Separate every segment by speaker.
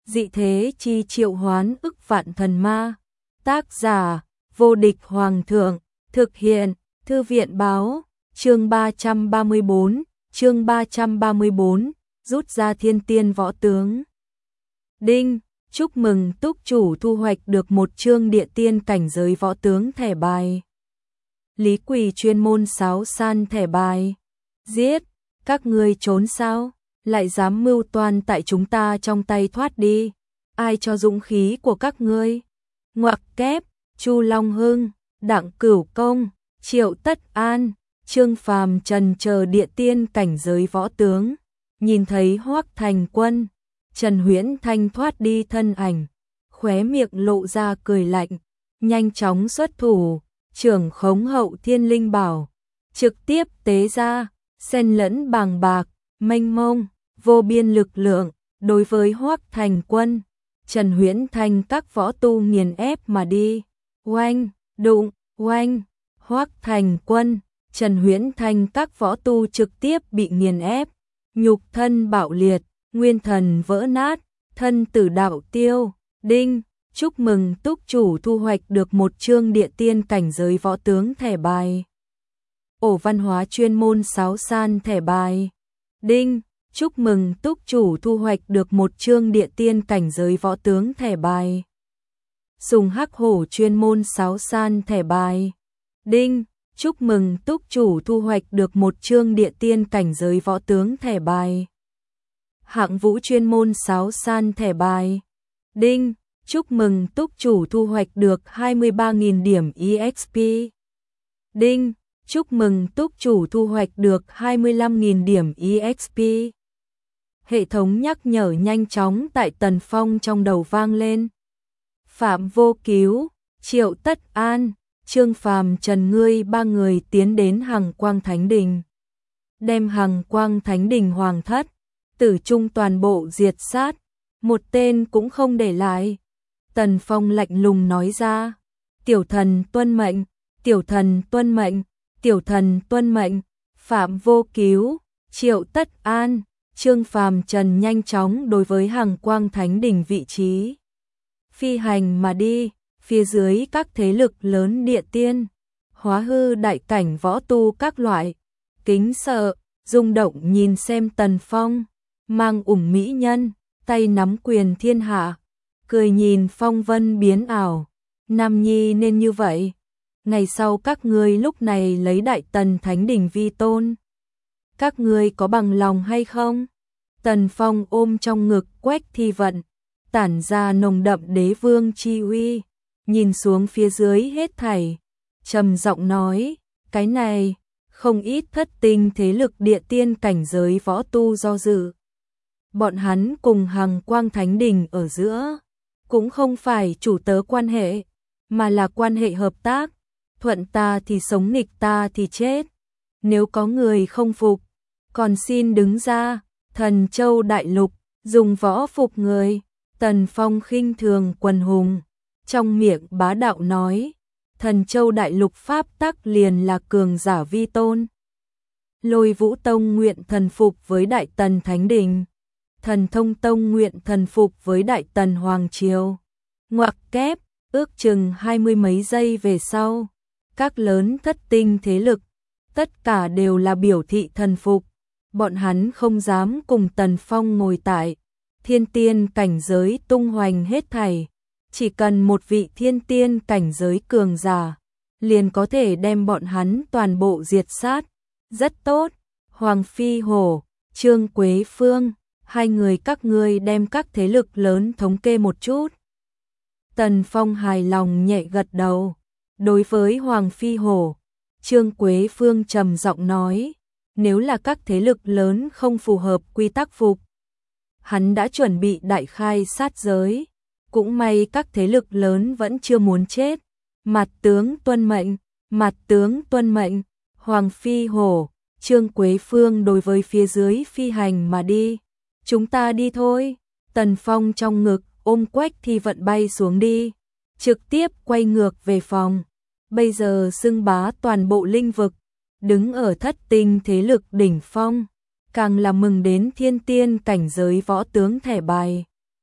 Speaker 1: Dị thế chi triệu hoán ức vạn thần ma. Tác giả, vô địch hoàng thượng. Thực hiện, thư viện báo. Chương 334, rút ra thiên tiên võ tướng. Đinh, chúc mừng túc chủ thu hoạch được một chương địa tiên cảnh giới võ tướng thẻ bài. Lý Quỳ chuyên môn sáo san thẻ bài. Giết, các ngươi trốn sao? Lại dám mưu toan tại chúng ta trong tay thoát đi. Ai cho dũng khí của các ngươi? Ngoặc kép, Chu Long Hưng, Đặng Cửu Công, Triệu Tất An, Trương Phàm Trần chờ địa tiên cảnh giới võ tướng. Nhìn thấy Hoắc Thành Quân, Trần Huyễn Thanh thoát đi thân ảnh, khóe miệng lộ ra cười lạnh, nhanh chóng xuất thủ, trưởng khống hậu thiên linh bảo, trực tiếp tế ra, xen lẫn bàng bạc, mênh mông, vô biên lực lượng, đối với Hoắc Thành Quân, Trần Huyễn Thanh các võ tu nghiền ép mà đi. Oanh, đụng, oanh, Hoắc Thành Quân, Trần Huyễn Thanh các võ tu trực tiếp bị nghiền ép, nhục thân bạo liệt, nguyên thần vỡ nát, thân tử đạo tiêu. Đinh, chúc mừng túc chủ thu hoạch được một chương địa tiên cảnh giới võ tướng thẻ bài. Ổ văn hóa chuyên môn sáo san thẻ bài. Đinh, chúc mừng túc chủ thu hoạch được một chương địa tiên cảnh giới võ tướng thẻ bài. Sùng hắc hổ chuyên môn sáo san thẻ bài. Đinh, chúc mừng túc chủ thu hoạch được một chương địa tiên cảnh giới võ tướng thẻ bài. Hạng vũ chuyên môn sáo san thẻ bài. Đinh, chúc mừng túc chủ thu hoạch được 23.000 điểm EXP. Đinh, chúc mừng túc chủ thu hoạch được 25.000 điểm EXP. Hệ thống nhắc nhở nhanh chóng tại Tần Phong trong đầu vang lên. Phạm Vô Cứu, Triệu Tất An, Trương Phàm Trần ngươi ba người tiến đến Hằng Quang Thánh Đình. Đem Hằng Quang Thánh Đình hoàng thất, tử trung toàn bộ diệt sát, một tên cũng không để lại. Tần Phong lạnh lùng nói ra, tiểu thần tuân mệnh, tiểu thần tuân mệnh, tiểu thần tuân mệnh. Phạm Vô Cứu, Triệu Tất An, Trương Phàm Trần nhanh chóng đối với Hằng Quang Thánh Đình vị trí phi hành mà đi. Phía dưới các thế lực lớn địa tiên, hóa hư đại cảnh võ tu các loại, kính sợ, rung động nhìn xem Tần Phong, mang mỹ nhân, tay nắm quyền thiên hạ, cười nhìn phong vân biến ảo. Nam nhi nên như vậy. Ngày sau các ngươi lúc này lấy Đại Tần Thánh Đình vi tôn. Các ngươi có bằng lòng hay không? Tần Phong ôm trong ngực Quách Thi Vận, tản ra nồng đậm đế vương chi uy. Nhìn xuống phía dưới hết thảy, trầm giọng nói, cái này, không ít thất tinh thế lực địa tiên cảnh giới võ tu do dự. Bọn hắn cùng Hằng Quang Thánh Đình ở giữa, cũng không phải chủ tớ quan hệ, mà là quan hệ hợp tác, thuận ta thì sống nghịch ta thì chết. Nếu có người không phục, còn xin đứng ra, Thần Châu Đại Lục, dùng võ phục người. Tần Phong khinh thường quần hùng, trong miệng bá đạo nói, Thần Châu Đại Lục pháp tắc liền là cường giả vi tôn. Lôi Vũ Tông nguyện thần phục với Đại Tần Thánh Đình, Thần Thông Tông nguyện thần phục với Đại Tần Hoàng Triều. Ngoặc kép, ước chừng 20 mấy giây về sau, các lớn thất tinh thế lực, tất cả đều là biểu thị thần phục. Bọn hắn không dám cùng Tần Phong ngồi tại thiên tiên cảnh giới tung hoành hết thảy. Chỉ cần một vị thiên tiên cảnh giới cường giả, liền có thể đem bọn hắn toàn bộ diệt sát. Rất tốt, Hoàng Phi Hổ, Trương Quế Phương, hai người các ngươi đem các thế lực lớn thống kê một chút. Tần Phong hài lòng nhẹ gật đầu. Đối với Hoàng Phi Hổ, Trương Quế Phương trầm giọng nói, nếu là các thế lực lớn không phù hợp quy tắc phục, hắn đã chuẩn bị đại khai sát giới. Cũng may các thế lực lớn vẫn chưa muốn chết. Mặt tướng tuân mệnh, mặt tướng tuân mệnh. Hoàng Phi Hổ, Trương Quế Phương đối với phía dưới phi hành mà đi. Chúng ta đi thôi. Tần Phong trong ngực ôm Quách Thi Vận bay xuống đi, trực tiếp quay ngược về phòng. Bây giờ xưng bá toàn bộ linh vực, đứng ở thất tinh thế lực đỉnh phong, càng là mừng đến thiên tiên cảnh giới võ tướng thẻ bài.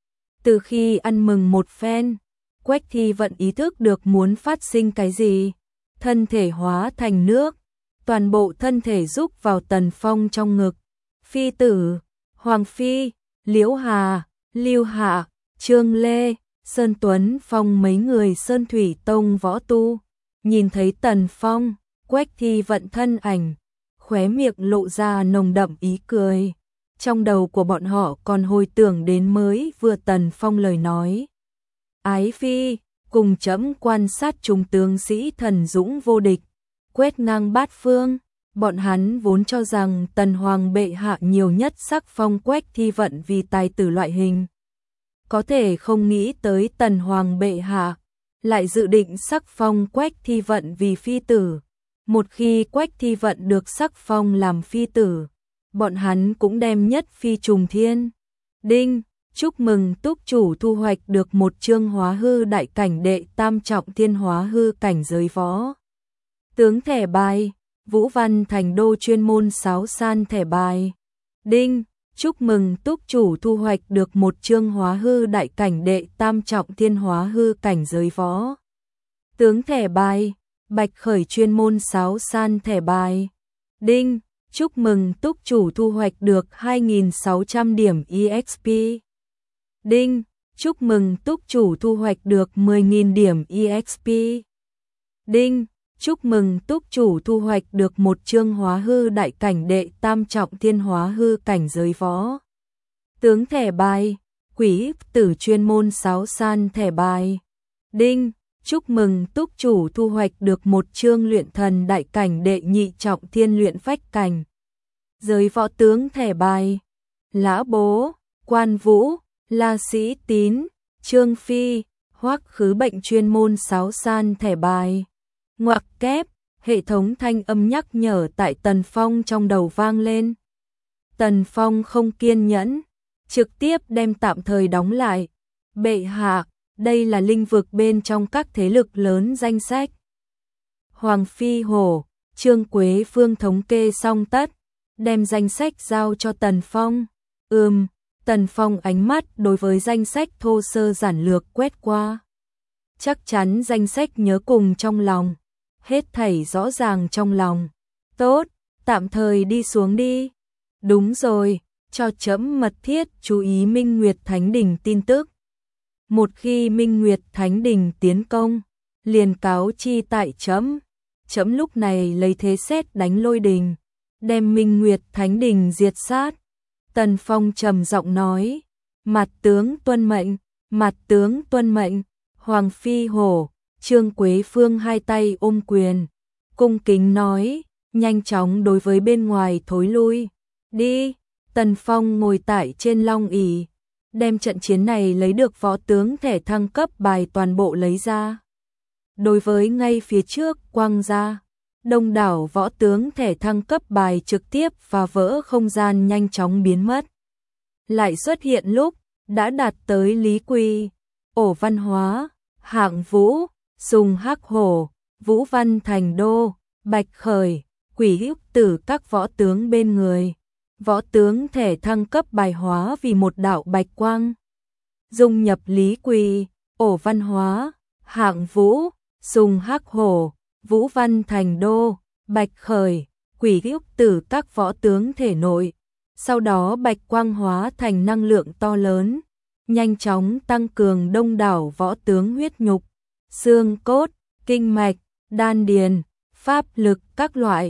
Speaker 1: Từ khi ăn mừng một phen, Quách Thi Vận ý thức được muốn phát sinh cái gì, thân thể hóa thành nước, toàn bộ thân thể rúc vào Tần Phong trong ngực. Phi tử, Hoàng Phi, Liễu Hà, Lưu Hạ, Trương Lê, Sơn Tuấn Phong mấy người Sơn Thủy Tông võ tu, nhìn thấy Tần Phong, Quách Thi Vận thân ảnh, khóe miệng lộ ra nồng đậm ý cười. Trong đầu của bọn họ còn hồi tưởng đến mới vừa Tần Phong lời nói. Ái Phi, cùng chấm quan sát chúng tướng sĩ thần dũng vô địch, quét ngang bát phương. Bọn hắn vốn cho rằng Tần Hoàng bệ hạ nhiều nhất sắc phong Quách Thi Vận vì tài tử loại hình. Có thể không nghĩ tới Tần Hoàng bệ hạ lại dự định sắc phong Quách Thi Vận vì phi tử. Một khi Quách Thi Vận được sắc phong làm phi tử, bọn hắn cũng đem nhất phi trùng thiên. Đinh, chúc mừng túc chủ thu hoạch được một chương hóa hư đại cảnh đệ tam trọng thiên hóa hư cảnh giới võ tướng thẻ bài. Vũ Văn Thành Đô chuyên môn sáo san thẻ bài. Đinh, chúc mừng túc chủ thu hoạch được một chương hóa hư đại cảnh đệ tam trọng thiên hóa hư cảnh giới võ tướng thẻ bài. Bạch Khởi chuyên môn sáo san thẻ bài. Đinh, chúc mừng túc chủ thu hoạch được 2.600 điểm EXP. Đinh, chúc mừng túc chủ thu hoạch được 10.000 điểm EXP. Đinh, chúc mừng túc chủ thu hoạch được một chương hóa hư đại cảnh đệ tam trọng thiên hóa hư cảnh giới võ tướng thẻ bài. Quỷ tử chuyên môn sáo san thẻ bài. Đinh, chúc mừng túc chủ thu hoạch được một chương luyện thần đại cảnh đệ nhị trọng thiên luyện phách cảnh giới võ tướng thẻ bài. Lã Bố, Quan Vũ, La Sĩ Tín, Trương Phi, Hoắc Khứ Bệnh chuyên môn sáo san thẻ bài. Ngoặc kép, hệ thống thanh âm nhắc nhở tại Tần Phong trong đầu vang lên. Tần Phong không kiên nhẫn, trực tiếp đem tạm thời đóng lại. Bệ hạ, đây là linh vực bên trong các thế lực lớn danh sách. Hoàng Phi Hổ, Trương Quế Phương thống kê xong tất, đem danh sách giao cho Tần Phong. Tần Phong ánh mắt đối với danh sách thô sơ giản lược quét qua. Chắc chắn danh sách nhớ cùng trong lòng, hết thảy rõ ràng trong lòng. Tốt, tạm thời đi xuống đi. Đúng rồi, cho chấm mật thiết chú ý Minh Nguyệt Thánh Đình tin tức. Một khi Minh Nguyệt Thánh Đình tiến công, liền cáo chi tại chấm. Chấm lúc này lấy thế sét đánh lôi đình, đem Minh Nguyệt Thánh Đình diệt sát. Tần Phong trầm giọng nói, mặt tướng tuân mệnh, mặt tướng tuân mệnh. Hoàng Phi Hổ, Trương Quế Phương hai tay ôm quyền, cung kính nói, nhanh chóng đối với bên ngoài thối lui. Đi, Tần Phong ngồi tại trên long ỷ, đem trận chiến này lấy được võ tướng thẻ thăng cấp bài toàn bộ lấy ra. Đối với ngay phía trước quăng ra, đông đảo võ tướng thẻ thăng cấp bài trực tiếp và vỡ không gian nhanh chóng biến mất. Lại xuất hiện lúc đã đạt tới Lý Quỳ, Ổ Văn Hóa, Hạng Vũ, Sùng Hắc Hổ, Vũ Văn Thành Đô, Bạch Khởi, Quỷ Hữu Tử các võ tướng bên người. Võ tướng thẻ thăng cấp bài hóa vì một đạo bạch quang, dung nhập Lý Quỳ, Ổ Văn Hóa, Hạng Vũ, Sùng Hắc Hổ, Vũ Văn Thành Đô, Bạch Khởi, Quỷ Hữu Tử các võ tướng thể nội. Sau đó bạch quang hóa thành năng lượng to lớn, nhanh chóng tăng cường đông đảo võ tướng huyết nhục, xương cốt, kinh mạch, đan điền, pháp lực các loại.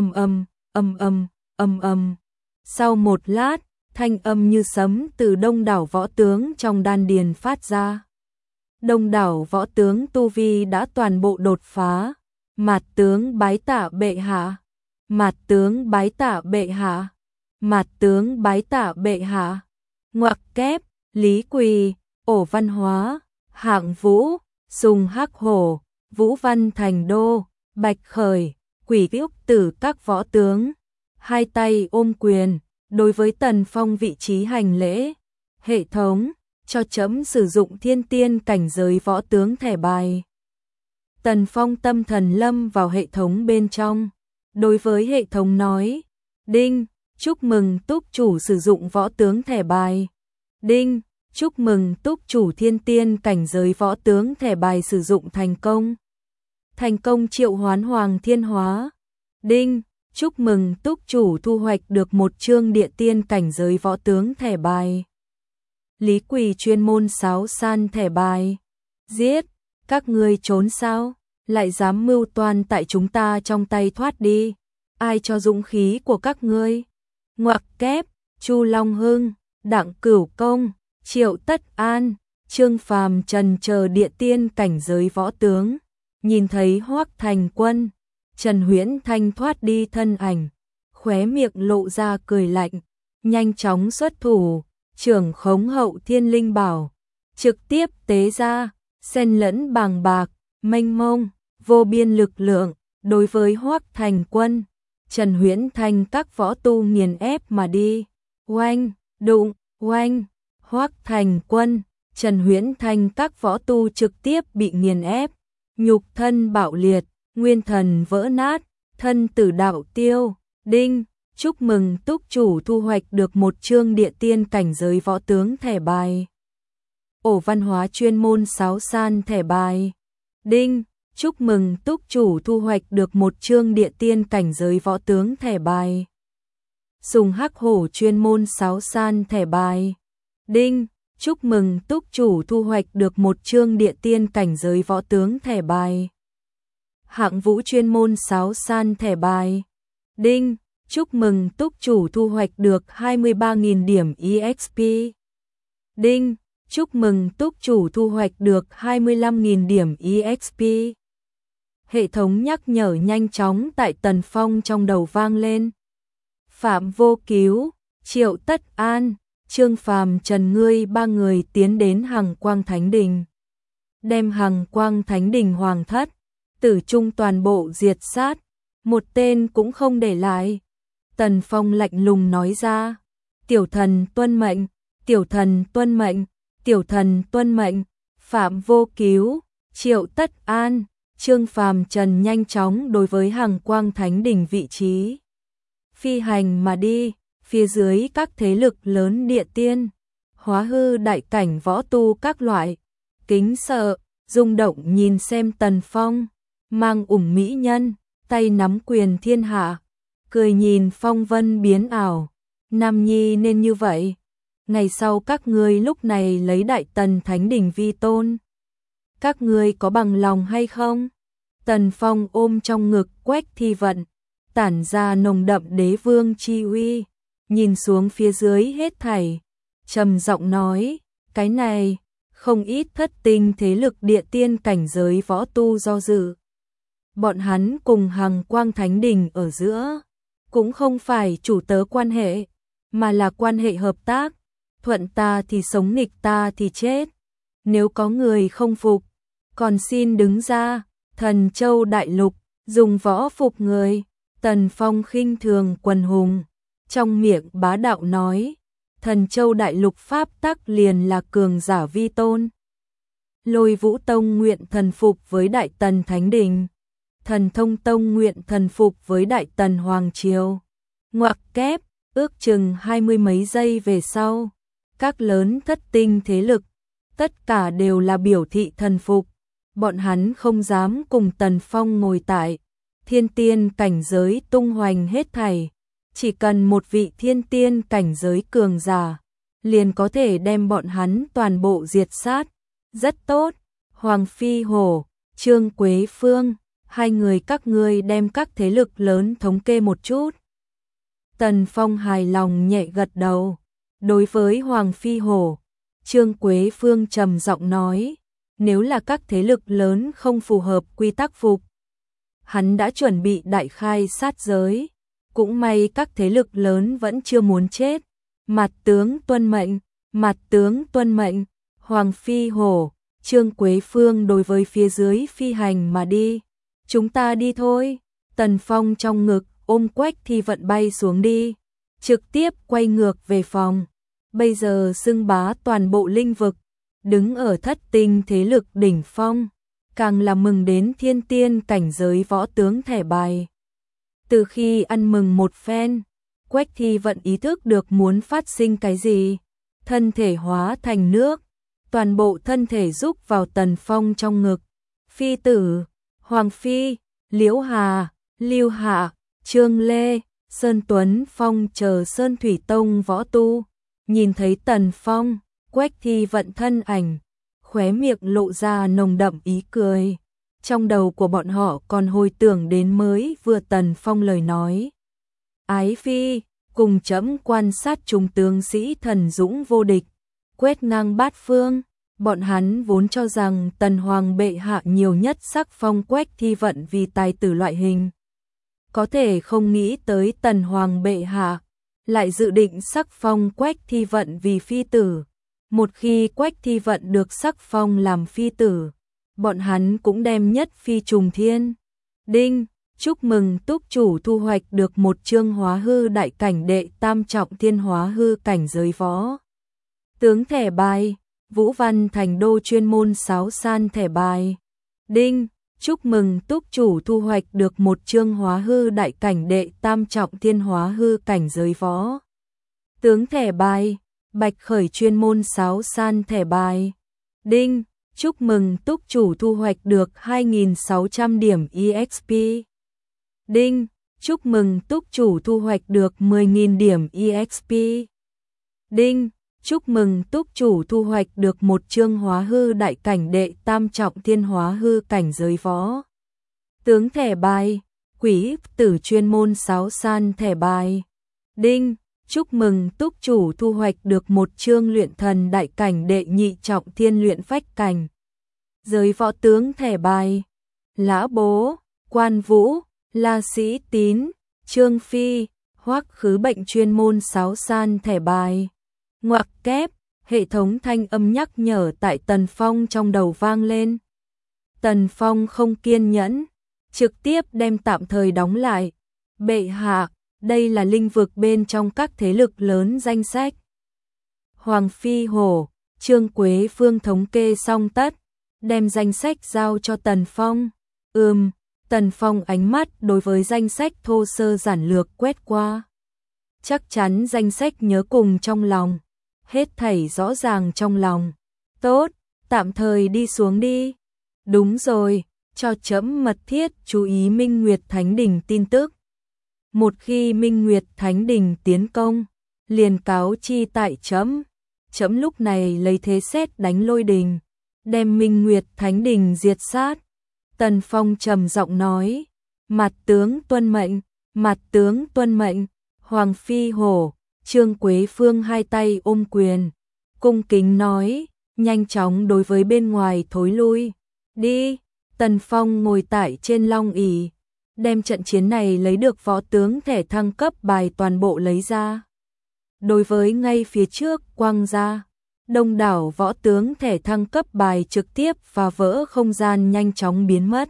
Speaker 1: Sau một lát, thanh âm như sấm từ đông đảo võ tướng trong đan điền phát ra. Đông đảo võ tướng tu vi đã toàn bộ đột phá. Mạt tướng bái tạ bệ hạ, mạt tướng bái tạ bệ hạ, mạt tướng bái tạ bệ hạ. Ngoặc kép, Lý Quỳ, Ổ Văn Hóa, Hạng Vũ, Sùng Hắc Hổ, Vũ Văn Thành Đô, Bạch Khởi, Quỷ Hữu Tử các võ tướng, hai tay ôm quyền, đối với Tần Phong vị trí hành lễ. Hệ thống, cho chấm sử dụng thiên tiên cảnh giới võ tướng thẻ bài. Tần Phong tâm thần lâm vào hệ thống bên trong, đối với hệ thống nói, đinh, chúc mừng túc chủ sử dụng võ tướng thẻ bài. Đinh, chúc mừng túc chủ thiên tiên cảnh giới võ tướng thẻ bài sử dụng thành công. Thành công triệu hoán Hoàng Thiên Hóa. Đinh, chúc mừng túc chủ thu hoạch được một chương địa tiên cảnh giới võ tướng thẻ bài. Lý Quỳ chuyên môn sáo san thẻ bài. Giết, các ngươi trốn sao? Lại dám mưu toan tại chúng ta trong tay thoát đi. Ai cho dũng khí của các ngươi? Ngoặc kép, Chu Long Hưng, Đặng Cửu Công, Triệu Tất An, Trương Phàm Trần chờ địa tiên cảnh giới võ tướng. Nhìn thấy Hoắc Thành Quân, Trần Huyễn Thanh thoát đi thân ảnh, khóe miệng lộ ra cười lạnh, nhanh chóng xuất thủ, trưởng khống hậu thiên linh bảo, trực tiếp tế ra, xen lẫn bàng bạc, mênh mông, vô biên lực lượng, đối với Hoắc Thành Quân, Trần Huyễn Thanh các võ tu nghiền ép mà đi. Oanh, đụng, oanh, Hoắc Thành Quân, Trần Huyễn Thanh các võ tu trực tiếp bị nghiền ép, nhục thân bạo liệt, nguyên thần vỡ nát, thân tử đạo tiêu. Đinh, chúc mừng túc chủ thu hoạch được một chương địa tiên cảnh giới võ tướng thẻ bài. Ổ văn hóa chuyên môn sáo san thẻ bài. Đinh, chúc mừng túc chủ thu hoạch được một chương địa tiên cảnh giới võ tướng thẻ bài. Sùng hắc hổ chuyên môn sáo san thẻ bài. Đinh, chúc mừng túc chủ thu hoạch được một chương địa tiên cảnh giới võ tướng thẻ bài. Hạng vũ chuyên môn sáo san thẻ bài. Đinh, chúc mừng túc chủ thu hoạch được 23.000 điểm EXP. Đinh, chúc mừng túc chủ thu hoạch được 25.000 điểm EXP. Hệ thống nhắc nhở nhanh chóng tại Tần Phong trong đầu vang lên. Phạm Vô Cứu, Triệu Tất An, Trương Phàm Trần ngươi ba người tiến đến Hằng Quang Thánh Đình. Đem Hằng Quang Thánh Đình hoàng thất, tử trung toàn bộ diệt sát, một tên cũng không để lại. Tần Phong lạnh lùng nói ra, tiểu thần tuân mệnh, tiểu thần tuân mệnh, tiểu thần tuân mệnh. Phạm Vô Cứu, Triệu Tất An, Trương Phàm Trần nhanh chóng đối với Hằng Quang Thánh Đình vị trí phi hành mà đi. Phía dưới các thế lực lớn địa tiên, hóa hư đại cảnh võ tu các loại, kính sợ, rung động nhìn xem Tần Phong, mang ủng mỹ nhân, tay nắm quyền thiên hạ, cười nhìn phong vân biến ảo. Nam nhi nên như vậy. Ngày sau các ngươi lúc này lấy Đại Tần Thánh Đình vi tôn. Các ngươi có bằng lòng hay không? Tần Phong ôm trong ngực Quách Thi Vận, tản ra nồng đậm đế vương chi uy. Nhìn xuống phía dưới hết thảy, trầm giọng nói, cái này, không ít thất tinh thế lực địa tiên cảnh giới võ tu do dự. Bọn hắn cùng Hằng Quang Thánh Đình ở giữa, cũng không phải chủ tớ quan hệ, mà là quan hệ hợp tác, thuận ta thì sống nghịch ta thì chết. Nếu có người không phục, còn xin đứng ra, Thần Châu Đại Lục, dùng võ phục người. Tần Phong khinh thường quần hùng, trong miệng bá đạo nói, Thần Châu Đại Lục pháp tắc liền là cường giả vi tôn. Lôi Vũ Tông nguyện thần phục với Đại Tần Thánh Đình, Thần Thông Tông nguyện thần phục với Đại Tần Hoàng Triều. Ngoặc kép, ước chừng 20 mấy giây về sau, các lớn thất tinh thế lực, tất cả đều là biểu thị thần phục. Bọn hắn không dám cùng Tần Phong ngồi tại thiên tiên cảnh giới tung hoành hết thảy. Chỉ cần một vị thiên tiên cảnh giới cường giả, liền có thể đem bọn hắn toàn bộ diệt sát. Rất tốt, Hoàng Phi Hổ, Trương Quế Phương, hai người các ngươi đem các thế lực lớn thống kê một chút. Tần Phong hài lòng nhẹ gật đầu. Đối với Hoàng Phi Hổ, Trương Quế Phương trầm giọng nói, nếu là các thế lực lớn không phù hợp quy tắc phục, hắn đã chuẩn bị đại khai sát giới. Cũng may các thế lực lớn vẫn chưa muốn chết. Mặt tướng tuân mệnh, mặt tướng tuân mệnh. Hoàng Phi Hổ, Trương Quế Phương đối với phía dưới phi hành mà đi. Chúng ta đi thôi. Tần Phong trong ngực ôm Quách Thi Vận bay xuống đi, trực tiếp quay ngược về phòng. Bây giờ xưng bá toàn bộ linh vực, đứng ở thất tinh thế lực đỉnh phong, càng là mừng đến thiên tiên cảnh giới võ tướng thẻ bài. Từ khi ăn mừng một phen, Quách Thi Vận ý thức được muốn phát sinh cái gì. thân thể hóa thành nước, toàn bộ thân thể rúc vào Tần Phong trong ngực. Phi tử, Hoàng Phi, Liễu Hà, Lưu Hạ, Trương Lê, Sơn Tuấn Phong chờ Sơn Thủy Tông võ tu, nhìn thấy Tần Phong, Quách Thi Vận thân ảnh, khóe miệng lộ ra nồng đậm ý cười. Trong đầu của bọn họ còn hồi tưởng đến mới vừa Tần Phong lời nói. Ái Phi, cùng chấm quan sát chúng tướng sĩ thần dũng vô địch, quét ngang bát phương. Bọn hắn vốn cho rằng Tần Hoàng bệ hạ nhiều nhất sắc phong Quách Thi Vận vì tài tử loại hình. Có thể không nghĩ tới Tần Hoàng bệ hạ lại dự định sắc phong Quách Thi Vận vì phi tử. Một khi Quách Thi Vận được sắc phong làm phi tử, bọn hắn cũng đem nhất phi trùng thiên. Đinh, chúc mừng túc chủ thu hoạch được một chương hóa hư đại cảnh đệ tam trọng thiên hóa hư cảnh giới võ tướng thẻ bài. Vũ Văn Thành Đô chuyên môn sáo san thẻ bài. Đinh, chúc mừng túc chủ thu hoạch được một chương hóa hư đại cảnh đệ tam trọng thiên hóa hư cảnh giới võ tướng thẻ bài. Bạch Khởi chuyên môn sáo san thẻ bài. Đinh, chúc mừng túc chủ thu hoạch được 2.600 điểm EXP. Đinh, chúc mừng túc chủ thu hoạch được 10.000 điểm EXP. Đinh, chúc mừng túc chủ thu hoạch được một chương hóa hư đại cảnh đệ tam trọng thiên hóa hư cảnh giới võ tướng thẻ bài. Quỷ tử chuyên môn sáo san thẻ bài. Đinh, chúc mừng túc chủ thu hoạch được một chương luyện thần đại cảnh đệ nhị trọng thiên luyện phách cảnh giới võ tướng thẻ bài. Lã Bố, Quan Vũ, La Sĩ Tín, Trương Phi, Hoắc Khứ Bệnh chuyên môn sáo san thẻ bài. Ngoặc kép, hệ thống thanh âm nhắc nhở tại Tần Phong trong đầu vang lên. Tần Phong không kiên nhẫn, trực tiếp đem tạm thời đóng lại. Bệ hạ, đây là linh vực bên trong các thế lực lớn danh sách. Hoàng Phi Hổ, Trương Quế Phương thống kê xong tất, đem danh sách giao cho Tần Phong. Tần Phong ánh mắt đối với danh sách thô sơ giản lược quét qua. Chắc chắn danh sách nhớ cùng trong lòng, hết thảy rõ ràng trong lòng. Tốt, tạm thời đi xuống đi. Đúng rồi, cho chấm mật thiết chú ý Minh Nguyệt Thánh Đình tin tức. Một khi Minh Nguyệt Thánh Đình tiến công, liền cáo chi tại chấm. Chấm lúc này lấy thế sét đánh lôi đình, đem Minh Nguyệt Thánh Đình diệt sát. Tần Phong trầm giọng nói, mặt tướng tuân mệnh, mặt tướng tuân mệnh. Hoàng Phi Hổ, Trương Quế Phương hai tay ôm quyền, cung kính nói, nhanh chóng đối với bên ngoài thối lui. Đi, Tần Phong ngồi tại trên long ỷ, đem trận chiến này lấy được võ tướng thẻ thăng cấp bài toàn bộ lấy ra. Đối với ngay phía trước quăng ra, đông đảo võ tướng thẻ thăng cấp bài trực tiếp và vỡ không gian nhanh chóng biến mất.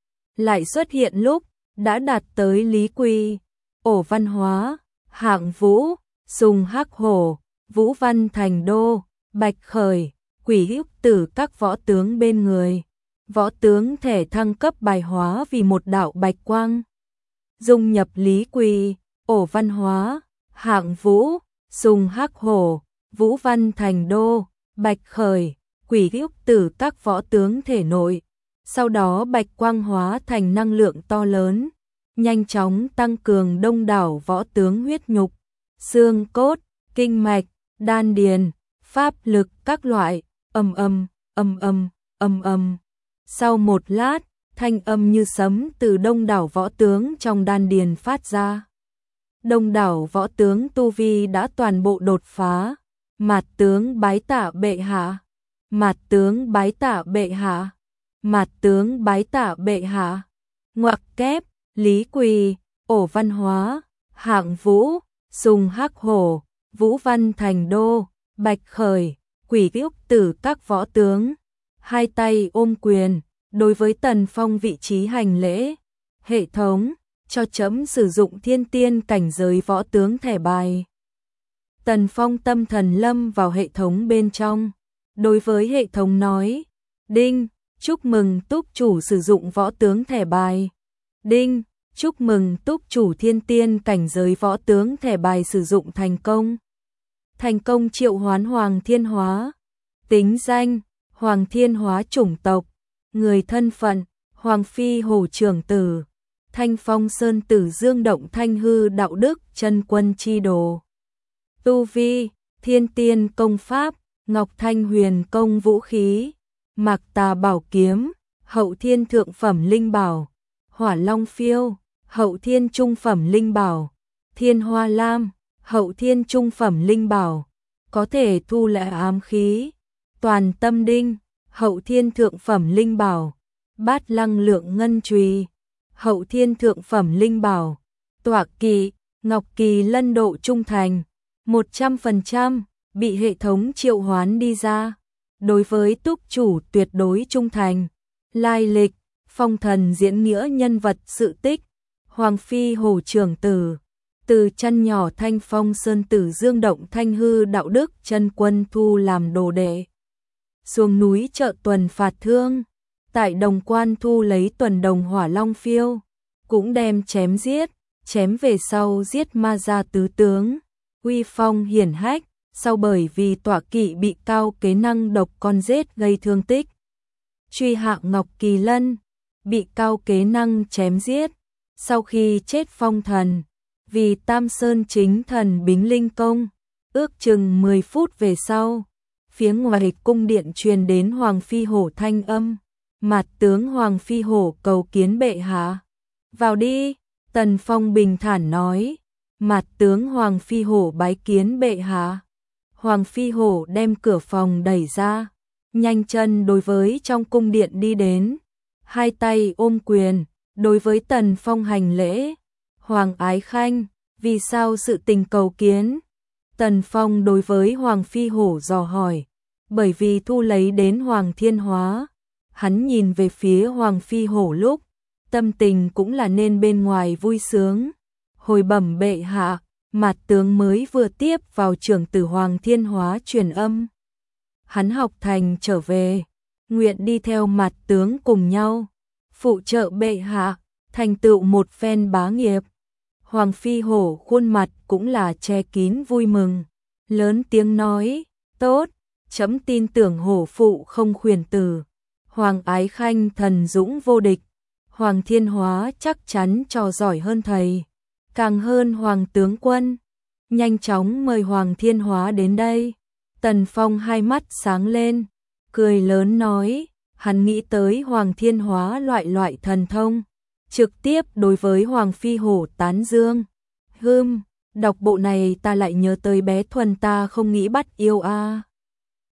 Speaker 1: Lại xuất hiện lúc đã đạt tới Lý Quỳ, Ổ Văn Hóa, Hạng Vũ, Sùng Hắc Hổ, Vũ Văn Thành Đô, Bạch Khởi, Quỷ Hữu Tử các võ tướng bên người. Võ tướng thẻ thăng cấp bài hóa vì một đạo bạch quang, dung nhập Lý Quỳ, Ổ Văn Hóa, Hạng Vũ, Sùng Hắc Hổ, Vũ Văn Thành Đô, Bạch Khởi, Quỷ Hữu Tử các võ tướng thể nội. Sau đó bạch quang hóa thành năng lượng to lớn, nhanh chóng tăng cường đông đảo võ tướng huyết nhục, xương cốt, kinh mạch, đan điền, pháp lực các loại. Ầm ầm, ầm ầm, ầm ầm. Sau một lát, thanh âm như sấm từ đông đảo võ tướng trong đan điền phát ra. Đông đảo võ tướng tu vi đã toàn bộ đột phá. Mạt tướng bái tạ bệ hạ, mạt tướng bái tạ bệ hạ, mạt tướng bái tạ bệ hạ. Ngoặc kép, Lý Quỳ, Ổ Văn Hóa, Hạng Vũ, Sùng Hắc Hổ, Vũ Văn Thành Đô, Bạch Khởi, Quỷ Hữu Tử các võ tướng, hai tay ôm quyền, đối với Tần Phong vị trí hành lễ. Hệ thống, cho chấm sử dụng thiên tiên cảnh giới võ tướng thẻ bài. Tần Phong tâm thần lâm vào hệ thống bên trong, đối với hệ thống nói, đinh, chúc mừng túc chủ sử dụng võ tướng thẻ bài. Đinh, chúc mừng túc chủ thiên tiên cảnh giới võ tướng thẻ bài sử dụng thành công. thành công triệu hoán Hoàng Thiên Hóa. Tính danh: Hoàng Thiên Hóa. Chủng tộc: người. Thân phận: Hoàng Phi Hổ trưởng tử, Thanh Phong Sơn Tử Dương Động Thanh Hư Đạo Đức Chân Quân chi đồ. Tu vi: Thiên Tiên công pháp, Ngọc Thanh Huyền công vũ khí, Mạc Tà bảo kiếm, Hậu Thiên thượng phẩm linh bảo, Hỏa Long phiêu, Hậu Thiên trung phẩm linh bảo, Thiên Hoa Lam, Hậu Thiên trung phẩm linh bảo, có thể thu lại ám khí, Toàn Tâm Đinh, Hậu Thiên thượng phẩm linh bảo, Bát Lăng Lượng Ngân Chùy, Hậu Thiên thượng phẩm linh bảo, Tọa kỵ: Ngọc Kỳ Lân. Độ trung thành: 100%, bị hệ thống triệu hoán đi ra. Đối với túc chủ tuyệt đối trung thành. Lai lịch: Phong Thần diễn nghĩa nhân vật sự tích, Hoàng Phi Hổ trưởng tử, từ chân nhỏ Thanh Phong Sơn Tử Dương Động Thanh Hư Đạo Đức Chân Quân thu làm đồ đệ. Xuống núi Trợ Tuần phạt thương, tại Đồng Quan thu lấy tuần đồng Hỏa Long phiêu, cũng đem chém giết, chém về sau giết ma gia tứ tướng, uy phong hiển hách. Sau bởi vì tọa kỵ bị cao kế năng độc con rết gây thương tích, truy hạ Ngọc Kỳ Lân, bị cao kế năng chém giết. Sau khi chết phong thần, vì Tam Sơn chính thần bính linh công, ước chừng 10 phút về sau, phía ngoài cung điện truyền đến Hoàng Phi Hổ thanh âm: Mạt tướng Hoàng Phi Hổ cầu kiến bệ hạ. Vào đi, Tần Phong bình thản nói. Mạt tướng Hoàng Phi Hổ bái kiến bệ hạ. Hoàng Phi Hổ đem cửa phòng đẩy ra, nhanh chân đối với trong cung điện đi đến, hai tay ôm quyền, đối với Tần Phong hành lễ. Hoàng Ái Khanh, vì sao sự tình cầu kiến? Tần Phong đối với Hoàng Phi Hổ dò hỏi, bởi vì thu lấy đến Hoàng Thiên Hóa. Hắn nhìn về phía Hoàng Phi Hổ lúc, tâm tình cũng là nên bên ngoài vui sướng. Hồi bẩm bệ hạ, Mạt tướng mới vừa tiếp vào trưởng tử Hoàng Thiên Hóa truyền âm. Hắn học thành trở về, nguyện đi theo Mạt tướng cùng nhau, phụ trợ bệ hạ, thành tựu một phen bá nghiệp. Hoàng Phi Hổ khuôn mặt cũng là che kín vui mừng, lớn tiếng nói: tốt, chấm tin tưởng hổ phụ không khuyển tử. Hoàng Ái Khanh thần dũng vô địch, Hoàng Thiên Hóa chắc chắn trò giỏi hơn thầy, càng hơn Hoàng tướng quân. Nhanh chóng mời Hoàng Thiên Hóa đến đây. Tần Phong hai mắt sáng lên, cười lớn nói, hắn nghĩ tới Hoàng Thiên Hóa loại thần thông, trực tiếp đối với Hoàng Phi Hổ tán dương. Đọc bộ này ta lại nhớ tới bé Thuần ta không nghĩ bắt yêu a.